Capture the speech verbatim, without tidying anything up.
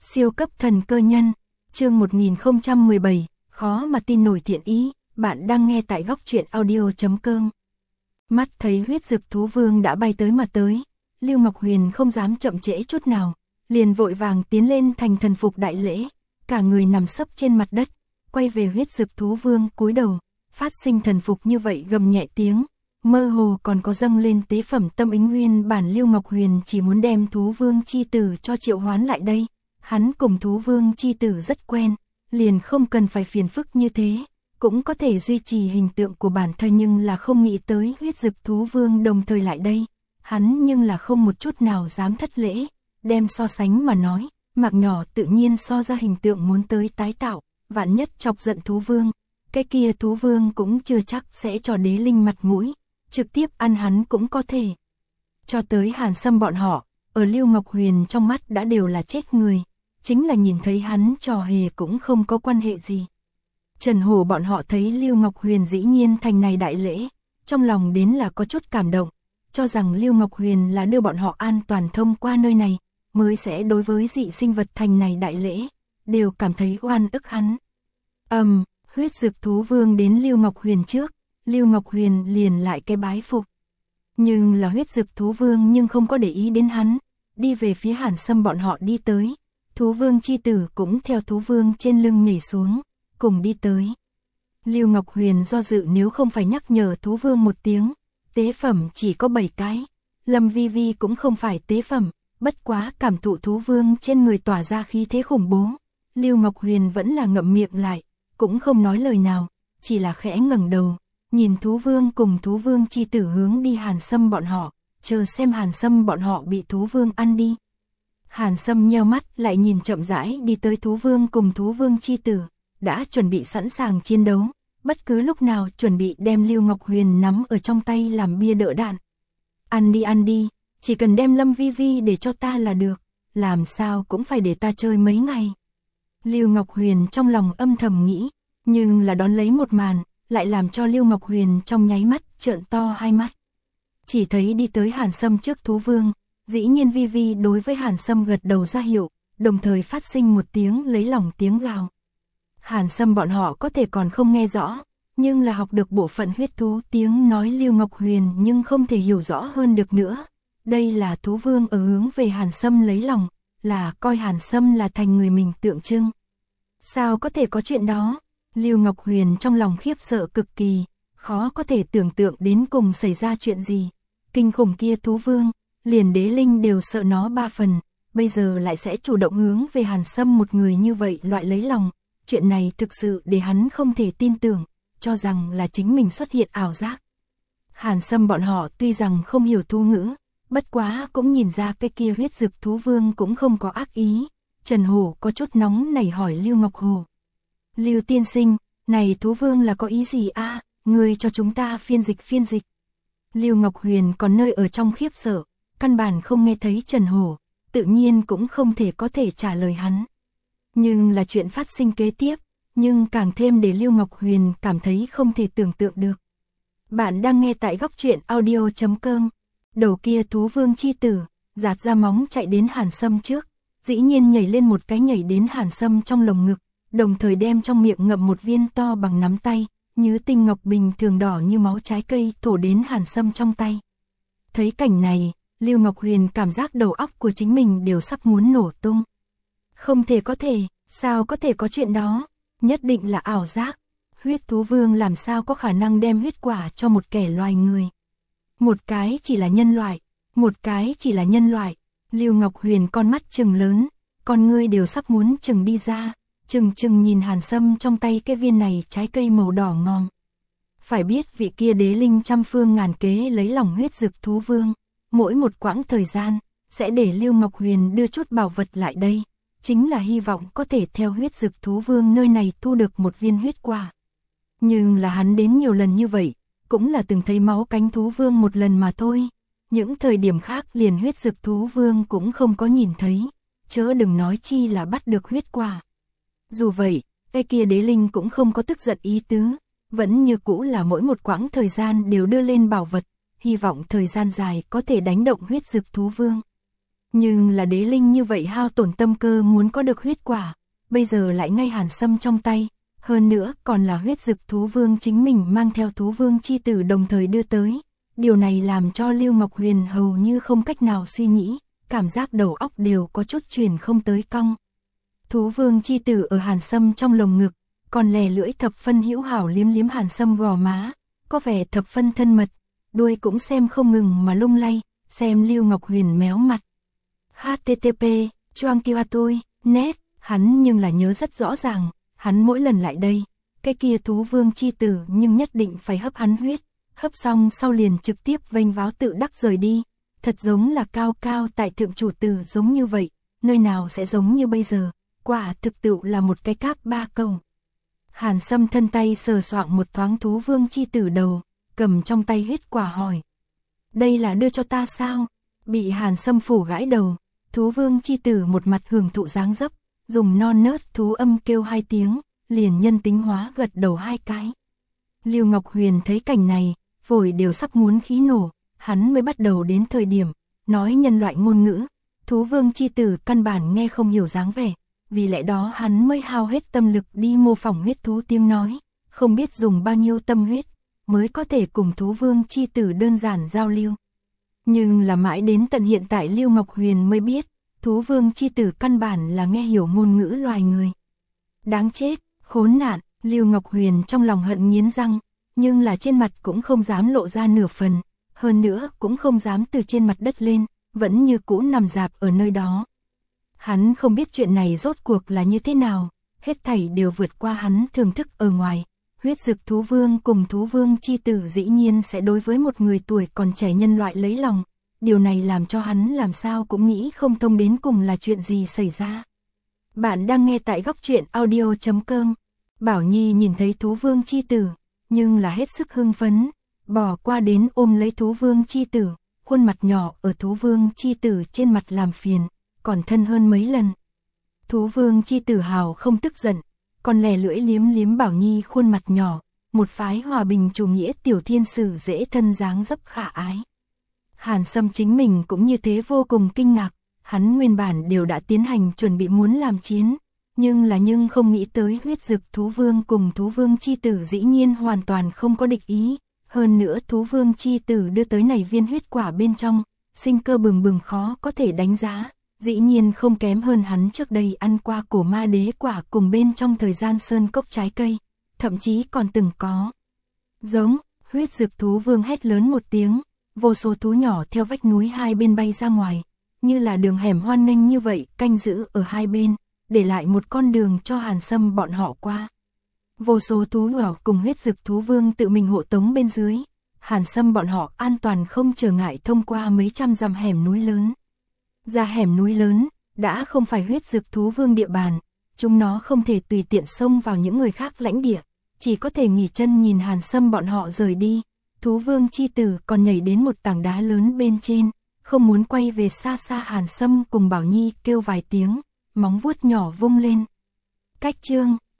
Siêu cấp thần cơ nhân, chương một nghìn không trăm mười bảy, khó mà tin nổi thiện ý, bạn đang nghe tại góc truyện audio.com. Mắt thấy huyết dực thú vương đã bay tới mà tới, Lưu Ngọc Huyền không dám chậm trễ chút nào, liền vội vàng tiến lên thành thần phục đại lễ, cả người nằm sấp trên mặt đất, quay về huyết dực thú vương cúi đầu, phát sinh thần phục như vậy gầm nhẹ tiếng, mơ hồ còn có dâng lên tế phẩm tâm ính nguyên bản. Lưu Ngọc Huyền chỉ muốn đem thú vương chi tử cho triệu hoán lại đây. Hắn cùng thú vương chi tử rất quen, liền không cần phải phiền phức như thế, cũng có thể duy trì hình tượng của bản thân, nhưng là không nghĩ tới huyết dực thú vương đồng thời lại đây. Hắn nhưng là không một chút nào dám thất lễ, đem so sánh mà nói, Mạc Nhỏ tự nhiên so ra hình tượng muốn tới tái tạo, vạn nhất chọc giận thú vương, cái kia thú vương cũng chưa chắc sẽ cho đế linh mặt mũi, trực tiếp ăn hắn cũng có thể. Cho tới Hàn Sâm bọn họ, ở Lưu Ngọc Huyền trong mắt đã đều là chết người. Chính là nhìn thấy hắn trò hề cũng không có quan hệ gì. Trần Hổ bọn họ thấy Lưu Ngọc Huyền dĩ nhiên thành này đại lễ, trong lòng đến là có chút cảm động, cho rằng Lưu Ngọc Huyền là đưa bọn họ an toàn thông qua nơi này, mới sẽ đối với dị sinh vật thành này đại lễ, đều cảm thấy oan ức hắn. Ầm, um, huyết dực thú vương đến Lưu Ngọc Huyền trước, Lưu Ngọc Huyền liền lại cái bái phục. Nhưng là huyết dực thú vương nhưng không có để ý đến hắn, đi về phía Hàn Sâm bọn họ đi tới. Thú vương chi tử cũng theo thú vương trên lưng nhảy xuống, cùng đi tới. Lưu Ngọc Huyền do dự nếu không phải nhắc nhở thú vương một tiếng, tế phẩm chỉ có bảy cái. Lâm Vi Vi cũng không phải tế phẩm, bất quá cảm thụ thú vương trên người tỏa ra khí thế khủng bố. Lưu Ngọc Huyền vẫn là ngậm miệng lại, cũng không nói lời nào, chỉ là khẽ ngẩng đầu, nhìn thú vương cùng thú vương chi tử hướng đi Hàn Sâm bọn họ, chờ xem Hàn Sâm bọn họ bị thú vương ăn đi. Hàn Sâm nheo mắt lại nhìn chậm rãi đi tới thú vương cùng thú vương chi tử, đã chuẩn bị sẵn sàng chiến đấu, bất cứ lúc nào chuẩn bị đem Lưu Ngọc Huyền nắm ở trong tay làm bia đỡ đạn. Ăn đi ăn đi, chỉ cần đem Lâm Vi Vi để cho ta là được, làm sao cũng phải để ta chơi mấy ngày. Lưu Ngọc Huyền trong lòng âm thầm nghĩ, nhưng là đón lấy một màn, lại làm cho Lưu Ngọc Huyền trong nháy mắt trợn to hai mắt. Chỉ thấy đi tới Hàn Sâm trước thú vương. Dĩ nhiên Vi Vi đối với Hàn Sâm gật đầu ra hiệu, đồng thời phát sinh một tiếng lấy lòng tiếng gào. Hàn Sâm bọn họ có thể còn không nghe rõ, nhưng là học được bộ phận huyết thú tiếng nói Lưu Ngọc Huyền nhưng không thể hiểu rõ hơn được nữa. Đây là thú vương ở hướng về Hàn Sâm lấy lòng, là coi Hàn Sâm là thành người mình tượng trưng. Sao có thể có chuyện đó? Lưu Ngọc Huyền trong lòng khiếp sợ cực kỳ, khó có thể tưởng tượng đến cùng xảy ra chuyện gì. Kinh khủng kia thú vương, liền đế linh đều sợ nó ba phần, bây giờ lại sẽ chủ động hướng về Hàn Sâm một người như vậy loại lấy lòng. Chuyện này thực sự để hắn không thể tin tưởng, cho rằng là chính mình xuất hiện ảo giác. Hàn Sâm bọn họ tuy rằng không hiểu thú ngữ, bất quá cũng nhìn ra cái kia huyết dực thú vương cũng không có ác ý. Trần Hổ có chút nóng nảy hỏi Lưu Ngọc Hồ. Lưu tiên sinh, này thú vương là có ý gì a? À? Ngươi cho chúng ta phiên dịch phiên dịch. Lưu Ngọc Huyền còn nơi ở trong khiếp sợ, căn bản không nghe thấy Trần Hổ, tự nhiên cũng không thể có thể trả lời hắn. Nhưng là chuyện phát sinh kế tiếp, nhưng càng thêm để Lưu Ngọc Huyền cảm thấy không thể tưởng tượng được. Bạn đang nghe tại góc truyện audio.com. Đầu kia thú vương chi tử, giạt ra móng chạy đến Hàn Sâm trước, dĩ nhiên nhảy lên một cái nhảy đến Hàn Sâm trong lồng ngực, đồng thời đem trong miệng ngậm một viên to bằng nắm tay, như tinh ngọc bình thường đỏ như máu trái cây thổ đến Hàn Sâm trong tay. Thấy cảnh này, Lưu Ngọc Huyền cảm giác đầu óc của chính mình đều sắp muốn nổ tung. Không thể có thể, sao có thể có chuyện đó, nhất định là ảo giác. Huyết thú vương làm sao có khả năng đem huyết quả cho một kẻ loài người. Một cái chỉ là nhân loại, một cái chỉ là nhân loại. Lưu Ngọc Huyền con mắt trừng lớn, con ngươi đều sắp muốn trừng đi ra, trừng trừng nhìn Hàn Sâm trong tay cái viên này trái cây màu đỏ ngòm. Phải biết vị kia đế linh trăm phương ngàn kế lấy lòng huyết dực thú vương. Mỗi một quãng thời gian, sẽ để Lưu Ngọc Huyền đưa chút bảo vật lại đây, chính là hy vọng có thể theo huyết dực thú vương nơi này thu được một viên huyết quả. Nhưng là hắn đến nhiều lần như vậy, cũng là từng thấy máu cánh thú vương một lần mà thôi. Những thời điểm khác liền huyết dực thú vương cũng không có nhìn thấy, chớ đừng nói chi là bắt được huyết quả. Dù vậy, cái kia đế linh cũng không có tức giận ý tứ, vẫn như cũ là mỗi một quãng thời gian đều đưa lên bảo vật. Hy vọng thời gian dài có thể đánh động huyết dực thú vương. Nhưng là đế linh như vậy hao tổn tâm cơ muốn có được huyết quả, bây giờ lại ngay Hàn Sâm trong tay, hơn nữa còn là huyết dực thú vương chính mình mang theo thú vương chi tử đồng thời đưa tới. Điều này làm cho Lưu Ngọc Huyền hầu như không cách nào suy nghĩ, cảm giác đầu óc đều có chút chuyển không tới cong. Thú vương chi tử ở Hàn Sâm trong lồng ngực, còn lè lưỡi thập phân hữu hảo liếm liếm Hàn Sâm gò má, có vẻ thập phân thân mật, đuôi cũng xem không ngừng mà lung lay, xem Lưu Ngọc Huyền méo mặt. hát tê tê pê, choang kia tôi, net, hắn nhưng là nhớ rất rõ ràng, hắn mỗi lần lại đây, cái kia thú vương chi tử nhưng nhất định phải hấp hắn huyết, hấp xong sau liền trực tiếp vênh váo tự đắc rời đi, thật giống là cao cao tại thượng chủ tử giống như vậy, nơi nào sẽ giống như bây giờ, quả thực tự là một cái cáp ba câu. Hàn Sâm thân tay sờ soạng một thoáng thú vương chi tử đầu, cầm trong tay huyết quả hỏi. Đây là đưa cho ta sao? Bị Hàn Sâm phủ gãi đầu, thú vương chi tử một mặt hưởng thụ dáng dấp, dùng non nớt thú âm kêu hai tiếng, liền nhân tính hóa gật đầu hai cái. Lưu Ngọc Huyền thấy cảnh này, phổi đều sắp muốn khí nổ, hắn mới bắt đầu đến thời điểm, nói nhân loại ngôn ngữ, thú vương chi tử căn bản nghe không hiểu dáng vẻ, vì lẽ đó hắn mới hao hết tâm lực đi mô phỏng huyết thú tiếng nói, không biết dùng bao nhiêu tâm huyết, mới có thể cùng thú vương chi tử đơn giản giao lưu. Nhưng là mãi đến tận hiện tại Lưu Ngọc Huyền mới biết, thú vương chi tử căn bản là nghe hiểu ngôn ngữ loài người. Đáng chết, khốn nạn, Lưu Ngọc Huyền trong lòng hận nghiến răng, nhưng là trên mặt cũng không dám lộ ra nửa phần, hơn nữa cũng không dám từ trên mặt đất lên, vẫn như cũ nằm rạp ở nơi đó. Hắn không biết chuyện này rốt cuộc là như thế nào, hết thảy đều vượt qua hắn thưởng thức ở ngoài. Huyết dực thú vương cùng thú vương chi tử dĩ nhiên sẽ đối với một người tuổi còn trẻ nhân loại lấy lòng, điều này làm cho hắn làm sao cũng nghĩ không thông đến cùng là chuyện gì xảy ra. Bạn đang nghe tại góc truyện audio chấm com. Bảo Nhi nhìn thấy thú vương chi tử, nhưng là hết sức hưng phấn, bỏ qua đến ôm lấy thú vương chi tử, khuôn mặt nhỏ ở thú vương chi tử trên mặt làm phiền, còn thân hơn mấy lần. Thú vương chi tử hào không tức giận, còn lè lưỡi liếm liếm Bảo Nhi khuôn mặt nhỏ, một phái hòa bình chủ nghĩa tiểu thiên sử dễ thân dáng dấp khả ái. Hàn Sâm chính mình cũng như thế vô cùng kinh ngạc, hắn nguyên bản đều đã tiến hành chuẩn bị muốn làm chiến, nhưng là nhưng không nghĩ tới huyết dực thú vương cùng thú vương chi tử dĩ nhiên hoàn toàn không có địch ý, hơn nữa thú vương chi tử đưa tới này viên huyết quả bên trong, sinh cơ bừng bừng khó có thể đánh giá. Dĩ nhiên không kém hơn hắn trước đây ăn qua cổ ma đế quả cùng bên trong thời gian sơn cốc trái cây, thậm chí còn từng có. Giống, huyết dực thú vương hét lớn một tiếng, vô số thú nhỏ theo vách núi hai bên bay ra ngoài, như là đường hẻm hoan nghênh như vậy, canh giữ ở hai bên, để lại một con đường cho Hàn Sâm bọn họ qua. Vô số thú nhỏ cùng huyết dực thú vương tự mình hộ tống bên dưới, Hàn Sâm bọn họ an toàn không trở ngại thông qua mấy trăm dặm hẻm núi lớn. Ra hẻm núi lớn, đã không phải huyết dực thú vương địa bàn, chúng nó không thể tùy tiện xông vào những người khác lãnh địa, chỉ có thể nghỉ chân nhìn Hàn Sâm bọn họ rời đi. Thú vương chi tử còn nhảy đến một tảng đá lớn bên trên, không muốn quay về xa xa. Hàn Sâm cùng Bảo Nhi kêu vài tiếng, móng vuốt nhỏ vung lên. Cách chương